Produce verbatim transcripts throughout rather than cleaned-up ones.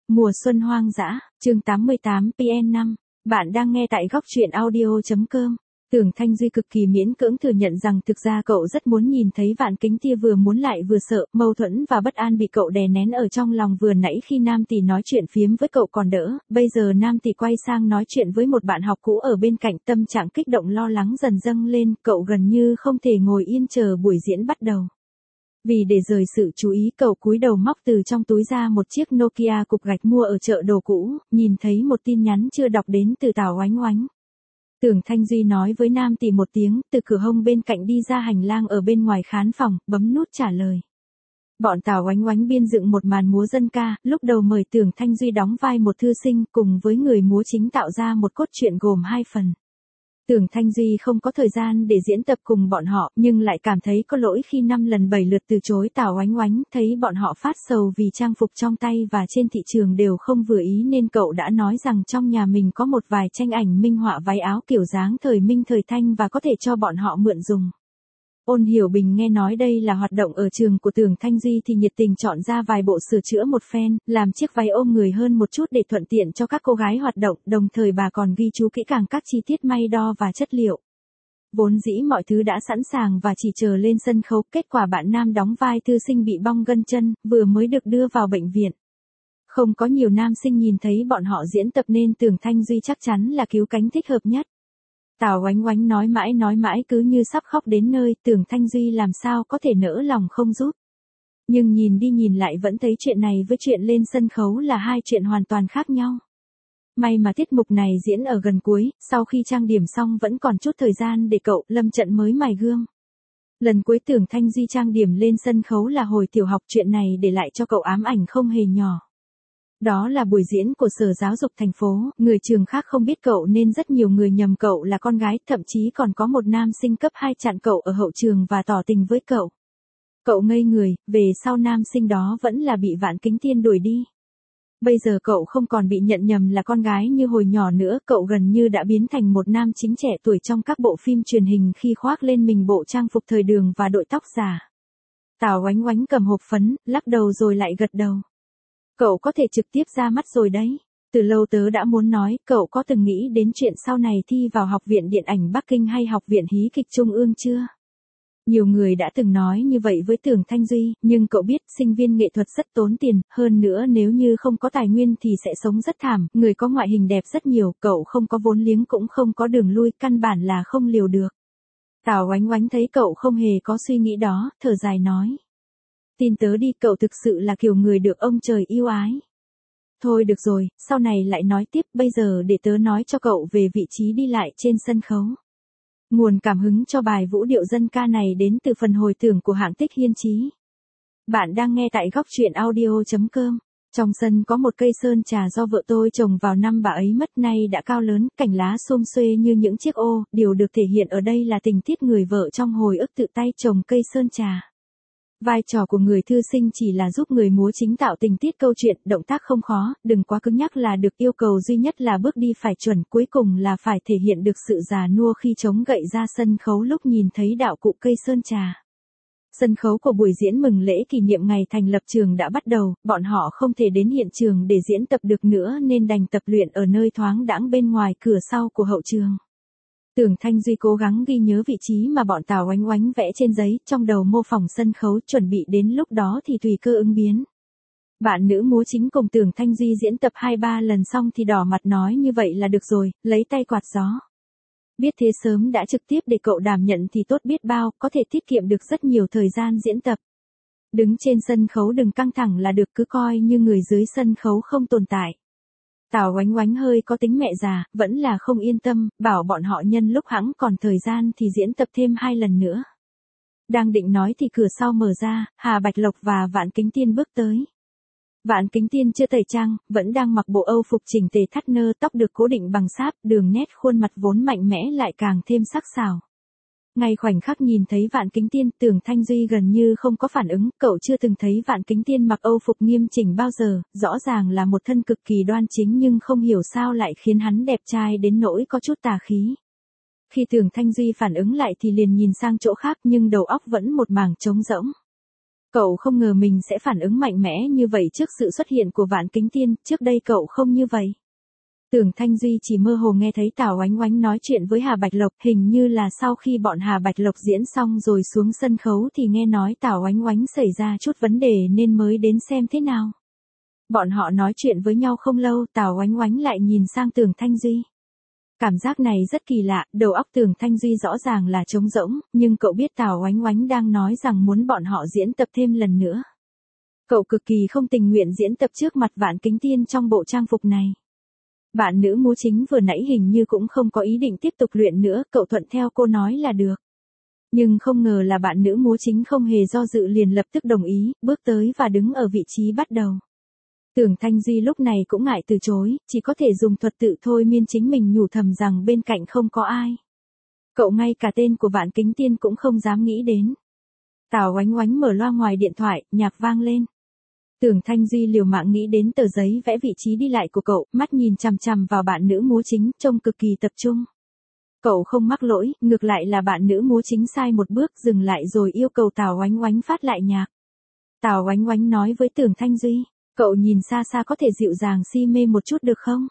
Mùa xuân hoang dã, chương tám mươi tám P N năm. Bạn đang nghe tại góc truyện audio.com. Tưởng Thanh Duy cực kỳ miễn cưỡng thừa nhận rằng thực ra cậu rất muốn nhìn thấy Vạn Kính Tia vừa muốn lại vừa sợ, mâu thuẫn và bất an bị cậu đè nén ở trong lòng. Vừa nãy khi Nam Tỷ nói chuyện phiếm với cậu còn đỡ, bây giờ Nam Tỷ quay sang nói chuyện với một bạn học cũ ở bên cạnh, tâm trạng kích động lo lắng dần dâng lên, cậu gần như không thể ngồi yên chờ buổi diễn bắt đầu. Vì để rời sự chú ý, cậu cúi đầu móc từ trong túi ra một chiếc Nokia cục gạch mua ở chợ đồ cũ, nhìn thấy một tin nhắn chưa đọc đến từ Tào Oánh Oánh. Tưởng Thanh Duy nói với Nam Tỷ một tiếng, từ cửa hông bên cạnh đi ra hành lang ở bên ngoài khán phòng, bấm nút trả lời. Bọn Tào Oánh Oánh biên dựng một màn múa dân ca, lúc đầu mời Tưởng Thanh Duy đóng vai một thư sinh, cùng với người múa chính tạo ra một cốt truyện gồm hai phần. Tưởng Thanh Duy không có thời gian để diễn tập cùng bọn họ, nhưng lại cảm thấy có lỗi khi năm lần bảy lượt từ chối Tào Oánh Oánh, thấy bọn họ phát sầu vì trang phục trong tay và trên thị trường đều không vừa ý nên cậu đã nói rằng trong nhà mình có một vài tranh ảnh minh họa váy áo kiểu dáng thời Minh thời Thanh và có thể cho bọn họ mượn dùng. Ôn Hiểu Bình nghe nói đây là hoạt động ở trường của Tưởng Thanh Duy thì nhiệt tình chọn ra vài bộ sửa chữa một phen, làm chiếc váy ôm người hơn một chút để thuận tiện cho các cô gái hoạt động, đồng thời bà còn ghi chú kỹ càng các chi tiết may đo và chất liệu. Vốn dĩ mọi thứ đã sẵn sàng và chỉ chờ lên sân khấu, kết quả bạn nam đóng vai thư sinh bị bong gân chân, vừa mới được đưa vào bệnh viện. Không có nhiều nam sinh nhìn thấy bọn họ diễn tập nên Tưởng Thanh Duy chắc chắn là cứu cánh thích hợp nhất. Tào Oánh Oánh nói mãi nói mãi cứ như sắp khóc đến nơi, Tưởng Thanh Duy làm sao có thể nỡ lòng không giúp. Nhưng nhìn đi nhìn lại vẫn thấy chuyện này với chuyện lên sân khấu là hai chuyện hoàn toàn khác nhau. May mà tiết mục này diễn ở gần cuối, sau khi trang điểm xong vẫn còn chút thời gian để cậu Lâm Trận mới mài gương. Lần cuối Tưởng Thanh Duy trang điểm lên sân khấu là hồi tiểu học, chuyện này để lại cho cậu ám ảnh không hề nhỏ. Đó là buổi diễn của Sở Giáo dục thành phố, người trường khác không biết cậu nên rất nhiều người nhầm cậu là con gái, thậm chí còn có một nam sinh cấp hai chặn cậu ở hậu trường và tỏ tình với cậu. Cậu ngây người, về sau nam sinh đó vẫn là bị Vạn Kính Tiên đuổi đi. Bây giờ cậu không còn bị nhận nhầm là con gái như hồi nhỏ nữa, cậu gần như đã biến thành một nam chính trẻ tuổi trong các bộ phim truyền hình khi khoác lên mình bộ trang phục thời Đường và đội tóc giả. Tào Oánh Oánh cầm hộp phấn, lắc đầu rồi lại gật đầu. Cậu có thể trực tiếp ra mắt rồi đấy. Từ lâu tớ đã muốn nói, cậu có từng nghĩ đến chuyện sau này thi vào Học viện Điện ảnh Bắc Kinh hay Học viện Hí kịch Trung ương chưa? Nhiều người đã từng nói như vậy với Tưởng Thanh Duy, nhưng cậu biết sinh viên nghệ thuật rất tốn tiền, hơn nữa nếu như không có tài nguyên thì sẽ sống rất thảm, người có ngoại hình đẹp rất nhiều, cậu không có vốn liếng cũng không có đường lui, căn bản là không liều được. Tào Oánh Oánh thấy cậu không hề có suy nghĩ đó, thở dài nói. Tin tớ đi, cậu thực sự là kiểu người được ông trời yêu ái. Thôi được rồi, sau này lại nói tiếp, bây giờ để tớ nói cho cậu về vị trí đi lại trên sân khấu. Nguồn cảm hứng cho bài vũ điệu dân ca này đến từ phần hồi tưởng của hạng Tích Hiên Chí. Bạn đang nghe tại góc truyện audio.com. Trong sân có một cây sơn trà do vợ tôi trồng vào năm bà ấy mất, nay đã cao lớn, cành lá xum xuê như những chiếc ô, điều được thể hiện ở đây là tình tiết người vợ trong hồi ức tự tay trồng cây sơn trà. Vai trò của người thư sinh chỉ là giúp người múa chính tạo tình tiết câu chuyện, động tác không khó, đừng quá cứng nhắc là được, yêu cầu duy nhất là bước đi phải chuẩn, cuối cùng là phải thể hiện được sự già nua khi chống gậy ra sân khấu lúc nhìn thấy đạo cụ cây sơn trà. Sân khấu của buổi diễn mừng lễ kỷ niệm ngày thành lập trường đã bắt đầu, bọn họ không thể đến hiện trường để diễn tập được nữa nên đành tập luyện ở nơi thoáng đãng bên ngoài cửa sau của hậu trường. Tưởng Thanh Duy cố gắng ghi nhớ vị trí mà bọn Tào Oánh Oánh vẽ trên giấy, trong đầu mô phỏng sân khấu, chuẩn bị đến lúc đó thì tùy cơ ứng biến. Bạn nữ múa chính cùng Tưởng Thanh Duy diễn tập hai ba lần xong thì đỏ mặt nói như vậy là được rồi, lấy tay quạt gió. Biết thế sớm đã trực tiếp để cậu đảm nhận thì tốt biết bao, có thể tiết kiệm được rất nhiều thời gian diễn tập. Đứng trên sân khấu đừng căng thẳng là được, cứ coi như người dưới sân khấu không tồn tại. Tào Oánh Oánh hơi có tính mẹ già, vẫn là không yên tâm, bảo bọn họ nhân lúc hẵng còn thời gian thì diễn tập thêm hai lần nữa. Đang định nói thì cửa sau mở ra, Hà Bạch Lộc và Vạn Kính Tiên bước tới. Vạn Kính Tiên chưa tẩy trang, vẫn đang mặc bộ âu phục chỉnh tề thắt nơ, tóc được cố định bằng sáp, đường nét khuôn mặt vốn mạnh mẽ lại càng thêm sắc sảo. Ngay khoảnh khắc nhìn thấy Vạn Kính Tiên, Tưởng Thanh Duy gần như không có phản ứng, cậu chưa từng thấy Vạn Kính Tiên mặc âu phục nghiêm chỉnh bao giờ, rõ ràng là một thân cực kỳ đoan chính nhưng không hiểu sao lại khiến hắn đẹp trai đến nỗi có chút tà khí. Khi Tưởng Thanh Duy phản ứng lại thì liền nhìn sang chỗ khác nhưng đầu óc vẫn một mảng trống rỗng. Cậu không ngờ mình sẽ phản ứng mạnh mẽ như vậy trước sự xuất hiện của Vạn Kính Tiên, trước đây cậu không như vậy. Tưởng Thanh Duy chỉ mơ hồ nghe thấy Tào Oánh Oánh nói chuyện với Hà Bạch Lộc, hình như là sau khi bọn Hà Bạch Lộc diễn xong rồi xuống sân khấu thì nghe nói Tào Oánh Oánh xảy ra chút vấn đề nên mới đến xem thế nào. Bọn họ nói chuyện với nhau không lâu, Tào Oánh Oánh lại nhìn sang Tưởng Thanh Duy. Cảm giác này rất kỳ lạ, đầu óc Tưởng Thanh Duy rõ ràng là trống rỗng, nhưng cậu biết Tào Oánh Oánh đang nói rằng muốn bọn họ diễn tập thêm lần nữa. Cậu cực kỳ không tình nguyện diễn tập trước mặt Vạn Kính Tiên trong bộ trang phục này. Bạn nữ múa chính vừa nãy hình như cũng không có ý định tiếp tục luyện nữa, cậu thuận theo cô nói là được. Nhưng không ngờ là bạn nữ múa chính không hề do dự liền lập tức đồng ý, bước tới và đứng ở vị trí bắt đầu. Tưởng Thanh Duy lúc này cũng ngại từ chối, chỉ có thể dùng thuật tự thôi miên chính mình nhủ thầm rằng bên cạnh không có ai. Cậu ngay cả tên của Vạn Kính Tiên cũng không dám nghĩ đến. Tào Oánh Oánh mở loa ngoài điện thoại, nhạc vang lên. Tưởng Thanh Duy liều mạng nghĩ đến tờ giấy vẽ vị trí đi lại của cậu, mắt nhìn chằm chằm vào bạn nữ múa chính, trông cực kỳ tập trung. Cậu không mắc lỗi, ngược lại là bạn nữ múa chính sai một bước dừng lại rồi yêu cầu Tào Oánh Oánh phát lại nhạc. Tào Oánh Oánh nói với Tưởng Thanh Duy, cậu nhìn xa xa có thể dịu dàng si mê một chút được không?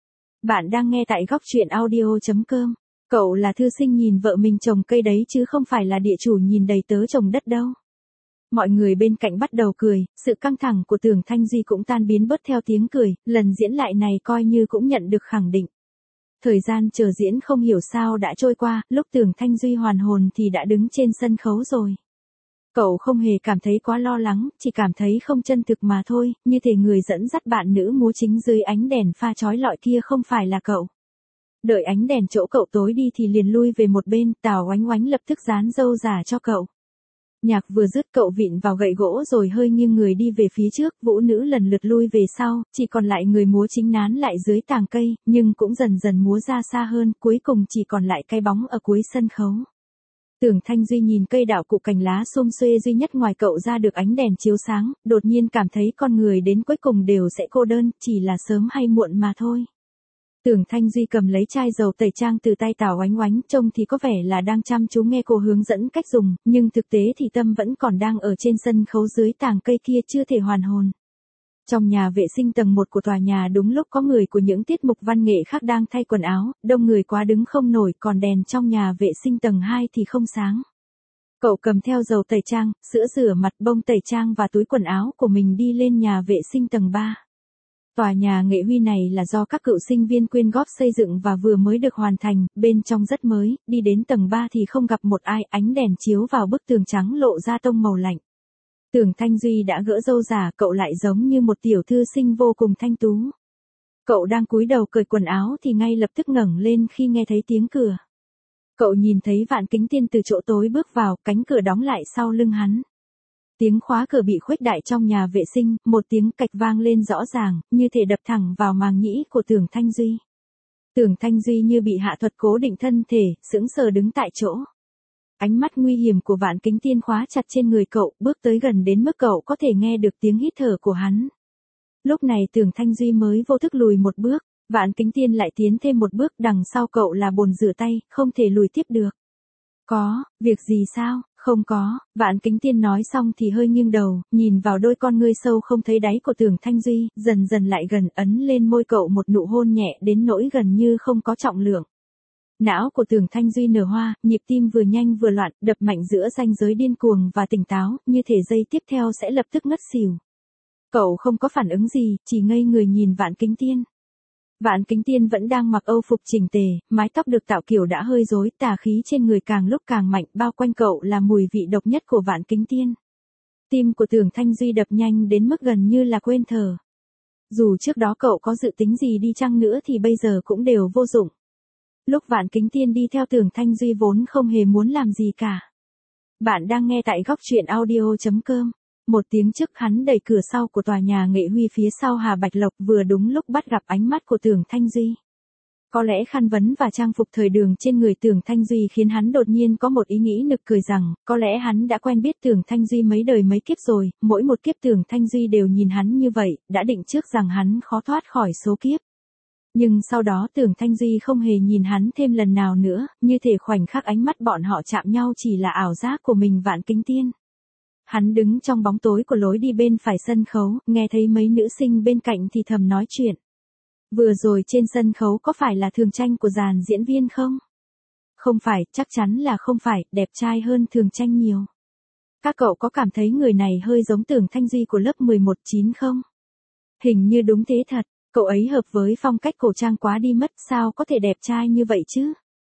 Bạn đang nghe tại góc truyện audio chấm com. Cậu là thư sinh nhìn vợ mình trồng cây đấy chứ không phải là địa chủ nhìn đầy tớ trồng đất đâu. Mọi người bên cạnh bắt đầu cười, sự căng thẳng của Tưởng Thanh Duy cũng tan biến bớt theo tiếng cười, lần diễn lại này coi như cũng nhận được khẳng định. Thời gian chờ diễn không hiểu sao đã trôi qua, lúc Tưởng Thanh Duy hoàn hồn thì đã đứng trên sân khấu rồi. Cậu không hề cảm thấy quá lo lắng, chỉ cảm thấy không chân thực mà thôi, như thể người dẫn dắt bạn nữ múa chính dưới ánh đèn pha chói lọi kia không phải là cậu. Đợi ánh đèn chỗ cậu tối đi thì liền lui về một bên, Tào Oánh Oánh lập tức dán râu giả cho cậu. Nhạc vừa dứt cậu vịn vào gậy gỗ rồi hơi nghiêng người đi về phía trước, vũ nữ lần lượt lui về sau, chỉ còn lại người múa chính nán lại dưới tàng cây, nhưng cũng dần dần múa ra xa hơn, cuối cùng chỉ còn lại cái bóng ở cuối sân khấu. Tưởng Thanh Duy nhìn cây đạo cụ cành lá xum xuê duy nhất ngoài cậu ra được ánh đèn chiếu sáng, đột nhiên cảm thấy con người đến cuối cùng đều sẽ cô đơn, chỉ là sớm hay muộn mà thôi. Tưởng Thanh Duy cầm lấy chai dầu tẩy trang từ tay Tào Oánh Oánh, trông thì có vẻ là đang chăm chú nghe cô hướng dẫn cách dùng, nhưng thực tế thì tâm vẫn còn đang ở trên sân khấu dưới tàng cây kia chưa thể hoàn hồn. Trong nhà vệ sinh tầng một của tòa nhà đúng lúc có người của những tiết mục văn nghệ khác đang thay quần áo, đông người quá đứng không nổi, còn đèn trong nhà vệ sinh tầng hai thì không sáng. Cậu cầm theo dầu tẩy trang, sữa rửa mặt, bông tẩy trang và túi quần áo của mình đi lên nhà vệ sinh tầng ba. Tòa nhà nghệ huy này là do các cựu sinh viên quyên góp xây dựng và vừa mới được hoàn thành, bên trong rất mới, đi đến tầng ba thì không gặp một ai, ánh đèn chiếu vào bức tường trắng lộ ra tông màu lạnh. Tưởng Thanh Duy đã gỡ râu giả, cậu lại giống như một tiểu thư sinh vô cùng thanh tú. Cậu đang cúi đầu cởi quần áo thì ngay lập tức ngẩng lên khi nghe thấy tiếng cửa. Cậu nhìn thấy Vạn Kính Tiên từ chỗ tối bước vào, cánh cửa đóng lại sau lưng hắn. Tiếng khóa cửa bị khuếch đại trong nhà vệ sinh, một tiếng cạch vang lên rõ ràng, như thể đập thẳng vào màng nhĩ của Tưởng Thanh Duy. Tưởng Thanh Duy như bị hạ thuật cố định thân thể, sững sờ đứng tại chỗ. Ánh mắt nguy hiểm của Vạn Kính Tiên khóa chặt trên người cậu, bước tới gần đến mức cậu có thể nghe được tiếng hít thở của hắn. Lúc này Tưởng Thanh Duy mới vô thức lùi một bước, Vạn Kính Tiên lại tiến thêm một bước, đằng sau cậu là bồn rửa tay, không thể lùi tiếp được. Có, việc gì sao? Không có, Vạn Kính Tiên nói xong thì hơi nghiêng đầu, nhìn vào đôi con ngươi sâu không thấy đáy của Tưởng Thanh Duy, dần dần lại gần ấn lên môi cậu một nụ hôn nhẹ đến nỗi gần như không có trọng lượng. Não của Tưởng Thanh Duy nở hoa, nhịp tim vừa nhanh vừa loạn, đập mạnh giữa ranh giới điên cuồng và tỉnh táo, như thể giây tiếp theo sẽ lập tức ngất xỉu. Cậu không có phản ứng gì, chỉ ngây người nhìn Vạn Kính Tiên. Vạn Kính Tiên vẫn đang mặc âu phục chỉnh tề, mái tóc được tạo kiểu đã hơi rối, tà khí trên người càng lúc càng mạnh, bao quanh cậu là mùi vị độc nhất của Vạn Kính Tiên. Tim của Tưởng Thanh Duy đập nhanh đến mức gần như là quên thở. Dù trước đó cậu có dự tính gì đi chăng nữa thì bây giờ cũng đều vô dụng. Lúc Vạn Kính Tiên đi theo Tưởng Thanh Duy vốn không hề muốn làm gì cả. Bạn đang nghe tại góc truyện audio chấm com. Một tiếng trước hắn đẩy cửa sau của tòa nhà nghệ huy phía sau Hà Bạch Lộc vừa đúng lúc bắt gặp ánh mắt của Tưởng Thanh Duy. Có lẽ khăn vấn và trang phục thời đường trên người Tưởng Thanh Duy khiến hắn đột nhiên có một ý nghĩ nực cười rằng, có lẽ hắn đã quen biết Tưởng Thanh Duy mấy đời mấy kiếp rồi, mỗi một kiếp Tưởng Thanh Duy đều nhìn hắn như vậy, đã định trước rằng hắn khó thoát khỏi số kiếp. Nhưng sau đó Tưởng Thanh Duy không hề nhìn hắn thêm lần nào nữa, như thể khoảnh khắc ánh mắt bọn họ chạm nhau chỉ là ảo giác của mình Vạn Kính Tiên. Hắn đứng trong bóng tối của lối đi bên phải sân khấu, nghe thấy mấy nữ sinh bên cạnh thì thầm nói chuyện. Vừa rồi trên sân khấu có phải là Thường Tranh của dàn diễn viên không? Không phải, chắc chắn là không phải, đẹp trai hơn Thường Tranh nhiều. Các cậu có cảm thấy người này hơi giống Tưởng Thanh Duy của lớp mười một chín không? Hình như đúng thế thật, cậu ấy hợp với phong cách cổ trang quá đi mất, sao có thể đẹp trai như vậy chứ?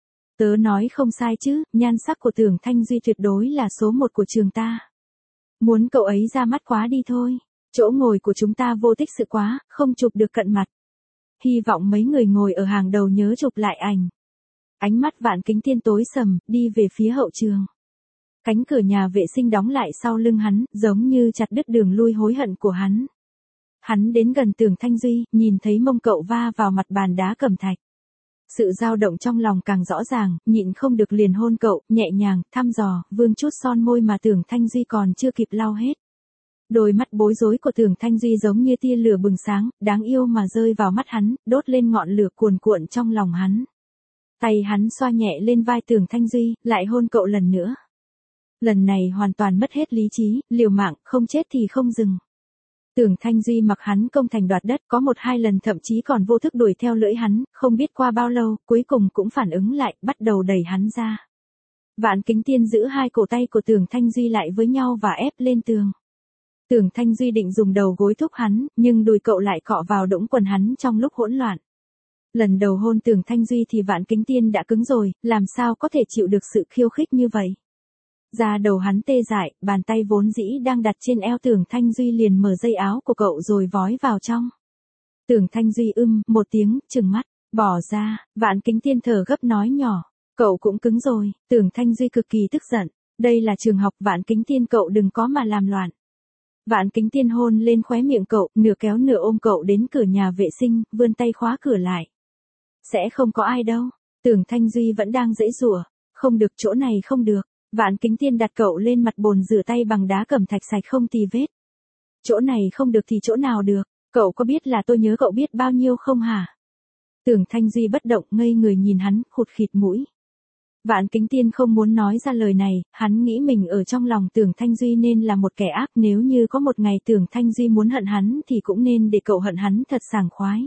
Tớ nói không sai chứ, nhan sắc của Tưởng Thanh Duy tuyệt đối là số một của trường ta. Muốn cậu ấy ra mắt quá đi thôi, chỗ ngồi của chúng ta vô tích sự quá, không chụp được cận mặt. Hy vọng mấy người ngồi ở hàng đầu nhớ chụp lại ảnh. Ánh mắt Vạn Kính Thiên tối sầm, đi về phía hậu trường. Cánh cửa nhà vệ sinh đóng lại sau lưng hắn, giống như chặt đứt đường lui hối hận của hắn. Hắn đến gần Tưởng Thanh Duy, nhìn thấy mông cậu va vào mặt bàn đá cẩm thạch. Sự dao động trong lòng càng rõ ràng, nhịn không được liền hôn cậu, nhẹ nhàng, thăm dò, vương chút son môi mà Tưởng Thanh Duy còn chưa kịp lau hết. Đôi mắt bối rối của Tưởng Thanh Duy giống như tia lửa bừng sáng, đáng yêu mà rơi vào mắt hắn, đốt lên ngọn lửa cuồn cuộn trong lòng hắn. Tay hắn xoa nhẹ lên vai Tưởng Thanh Duy, lại hôn cậu lần nữa. Lần này hoàn toàn mất hết lý trí, liều mạng, không chết thì không dừng. Tưởng Thanh Duy mặc hắn công thành đoạt đất, có một hai lần thậm chí còn vô thức đuổi theo lưỡi hắn, không biết qua bao lâu, cuối cùng cũng phản ứng lại, bắt đầu đẩy hắn ra. Vạn Kính Thiên giữ hai cổ tay của Tưởng Thanh Duy lại với nhau và ép lên tường. Tưởng Thanh Duy định dùng đầu gối thúc hắn, nhưng đùi cậu lại cọ vào đũng quần hắn trong lúc hỗn loạn. Lần đầu hôn Tưởng Thanh Duy thì Vạn Kính Thiên đã cứng rồi, làm sao có thể chịu được sự khiêu khích như vậy. Da đầu hắn tê dại, bàn tay vốn dĩ đang đặt trên eo Tưởng Thanh Duy liền mở dây áo của cậu rồi vói vào trong. Tưởng Thanh Duy ưm, một tiếng, trừng mắt, bỏ ra, Vạn Kính Thiên thở gấp nói nhỏ, cậu cũng cứng rồi, Tưởng Thanh Duy cực kỳ tức giận, đây là trường học Vạn Kính Thiên cậu đừng có mà làm loạn. Vạn Kính Thiên hôn lên khóe miệng cậu, nửa kéo nửa ôm cậu đến cửa nhà vệ sinh, vươn tay khóa cửa lại. Sẽ không có ai đâu, Tưởng Thanh Duy vẫn đang giãy giụa, không được chỗ này không được. Vạn Kính Thiên đặt cậu lên mặt bồn rửa tay bằng đá cẩm thạch sạch không tì vết. Chỗ này không được thì chỗ nào được, cậu có biết là tôi nhớ cậu biết bao nhiêu không hả? Tưởng Thanh Duy bất động ngây người nhìn hắn, khụt khịt mũi. Vạn Kính Thiên không muốn nói ra lời này, hắn nghĩ mình ở trong lòng Tưởng Thanh Duy nên là một kẻ ác, nếu như có một ngày Tưởng Thanh Duy muốn hận hắn thì cũng nên để cậu hận hắn thật sảng khoái.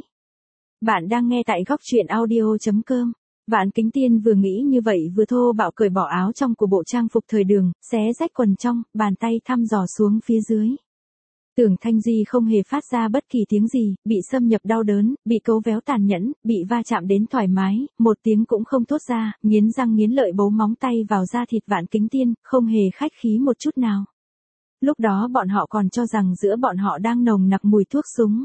Bạn đang nghe tại góc truyện audio chấm com. Vạn Kính Thiên vừa nghĩ như vậy vừa thô bạo cởi bỏ áo trong của bộ trang phục thời đường, xé rách quần trong, bàn tay thăm dò xuống phía dưới. Tưởng Thanh Duy không hề phát ra bất kỳ tiếng gì, bị xâm nhập đau đớn, bị cấu véo tàn nhẫn, bị va chạm đến thoải mái, một tiếng cũng không thốt ra, nghiến răng nghiến lợi bấu móng tay vào da thịt Vạn Kính Thiên, không hề khách khí một chút nào. Lúc đó bọn họ còn cho rằng giữa bọn họ đang nồng nặc mùi thuốc súng.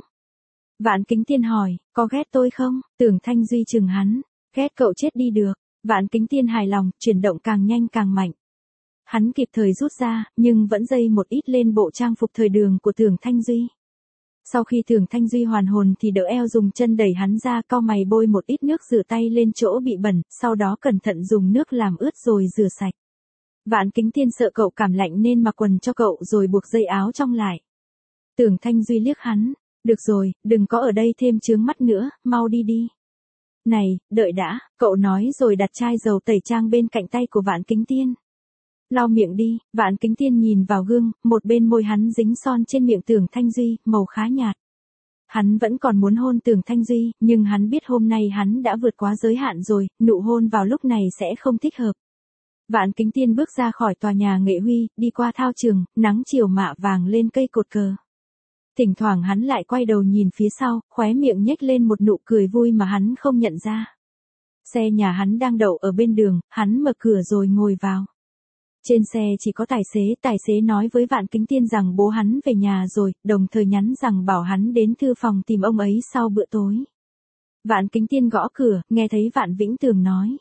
Vạn Kính Thiên hỏi, có ghét tôi không? Tưởng Thanh Duy chừng hắn. Ghét cậu chết đi được. Vạn Kính Thiên hài lòng, chuyển động càng nhanh càng mạnh. Hắn kịp thời rút ra, nhưng vẫn dây một ít lên bộ trang phục thời đường của Tưởng Thanh Duy. Sau khi Tưởng Thanh Duy hoàn hồn thì đỡ eo dùng chân đẩy hắn ra, cau mày bôi một ít nước rửa tay lên chỗ bị bẩn, sau đó cẩn thận dùng nước làm ướt rồi rửa sạch. Vạn Kính Thiên sợ cậu cảm lạnh nên mặc quần cho cậu rồi buộc dây áo trong lại. Tưởng Thanh Duy liếc hắn, được rồi, đừng có ở đây thêm chướng mắt nữa, mau đi đi. Này, đợi đã, cậu nói rồi đặt chai dầu tẩy trang bên cạnh tay của Vạn Kính Thiên. Lau miệng đi, Vạn Kính Thiên nhìn vào gương, một bên môi hắn dính son trên miệng Tưởng Thanh Duy, màu khá nhạt. Hắn vẫn còn muốn hôn Tưởng Thanh Duy, nhưng hắn biết hôm nay hắn đã vượt quá giới hạn rồi, nụ hôn vào lúc này sẽ không thích hợp. Vạn Kính Thiên bước ra khỏi tòa nhà Nghệ Huy, đi qua thao trường, nắng chiều mạ vàng lên cây cột cờ. Thỉnh thoảng hắn lại quay đầu nhìn phía sau, khóe miệng nhếch lên một nụ cười vui mà hắn không nhận ra. Xe nhà hắn đang đậu ở bên đường, hắn mở cửa rồi ngồi vào. Trên xe chỉ có tài xế, tài xế nói với Vạn Kính Thiên rằng bố hắn về nhà rồi, đồng thời nhắn rằng bảo hắn đến thư phòng tìm ông ấy sau bữa tối. Vạn Kính Thiên gõ cửa, nghe thấy Vạn Vĩnh Tường nói.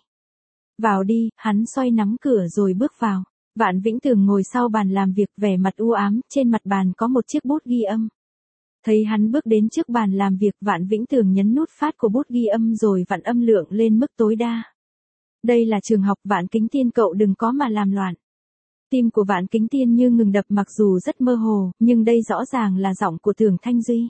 Vào đi, hắn xoay nắm cửa rồi bước vào. Vạn Vĩnh Tường ngồi sau bàn làm việc vẻ mặt u ám, trên mặt bàn có một chiếc bút ghi âm. Thấy hắn bước đến trước bàn làm việc, Vạn Vĩnh Tường nhấn nút phát của bút ghi âm rồi vặn âm lượng lên mức tối đa. Đây là trường học Vạn Kính Thiên, cậu đừng có mà làm loạn. Tim của Vạn Kính Thiên như ngừng đập mặc dù rất mơ hồ, nhưng đây rõ ràng là giọng của Tưởng Thanh Duy.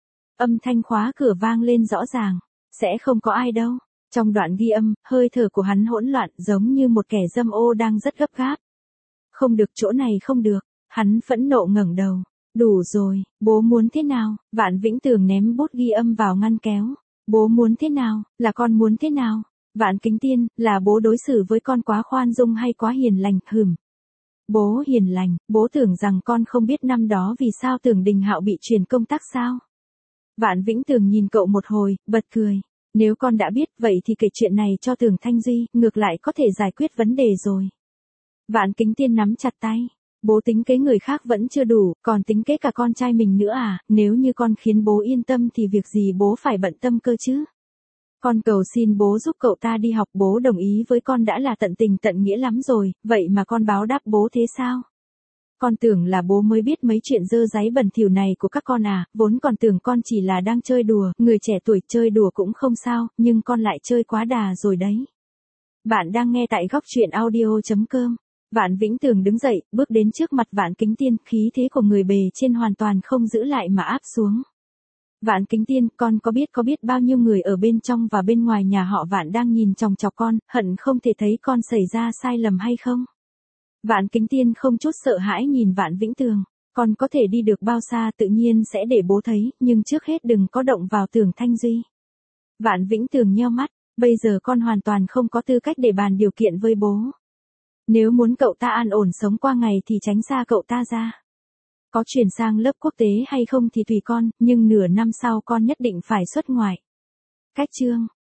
Âm thanh khóa cửa vang lên rõ ràng, sẽ không có ai đâu. Trong đoạn ghi âm, hơi thở của hắn hỗn loạn giống như một kẻ dâm ô đang rất gấp gáp. Không được, chỗ này không được. Hắn phẫn nộ ngẩng đầu. Đủ rồi, bố muốn thế nào? Vạn Vĩnh Tường ném bút ghi âm vào ngăn kéo. Bố muốn thế nào, là con muốn thế nào? Vạn Kính Tiên, là bố đối xử với con quá khoan dung hay quá hiền lành? Hừm. Bố hiền lành, bố tưởng rằng con không biết năm đó vì sao Tưởng Đình Hạo bị chuyển công tác sao? Vạn Vĩnh Tường nhìn cậu một hồi, bật cười. Nếu con đã biết vậy thì kể chuyện này cho Tưởng Thanh Duy, ngược lại có thể giải quyết vấn đề rồi. Vạn Kính Tiên nắm chặt tay. Bố tính kế người khác vẫn chưa đủ, còn tính kế cả con trai mình nữa à? Nếu như con khiến bố yên tâm thì việc gì bố phải bận tâm cơ chứ? Con cầu xin bố giúp cậu ta đi học, bố đồng ý với con đã là tận tình tận nghĩa lắm rồi, vậy mà con báo đáp bố thế sao? Con tưởng là bố mới biết mấy chuyện dơ dáy bẩn thỉu này của các con à, vốn còn tưởng con chỉ là đang chơi đùa, người trẻ tuổi chơi đùa cũng không sao, nhưng con lại chơi quá đà rồi đấy. Bạn đang nghe tại góc truyện audio chấm com. Vạn Vĩnh Tường đứng dậy, bước đến trước mặt Vạn Kính Tiên, khí thế của người bề trên hoàn toàn không giữ lại mà áp xuống. Vạn Kính Tiên, con có biết có biết bao nhiêu người ở bên trong và bên ngoài nhà họ Vạn đang nhìn chòng chọc con, hận không thể thấy con xảy ra sai lầm hay không? Vạn Kính Tiên không chút sợ hãi nhìn Vạn Vĩnh Tường. Con có thể đi được bao xa tự nhiên sẽ để bố thấy, nhưng trước hết đừng có động vào Tưởng Thanh Duy. Vạn Vĩnh Tường nheo mắt, bây giờ con hoàn toàn không có tư cách để bàn điều kiện với bố. Nếu muốn cậu ta an ổn sống qua ngày thì tránh xa cậu ta ra. Có chuyển sang lớp quốc tế hay không thì tùy con, nhưng nửa năm sau con nhất định phải xuất ngoại. Cách chương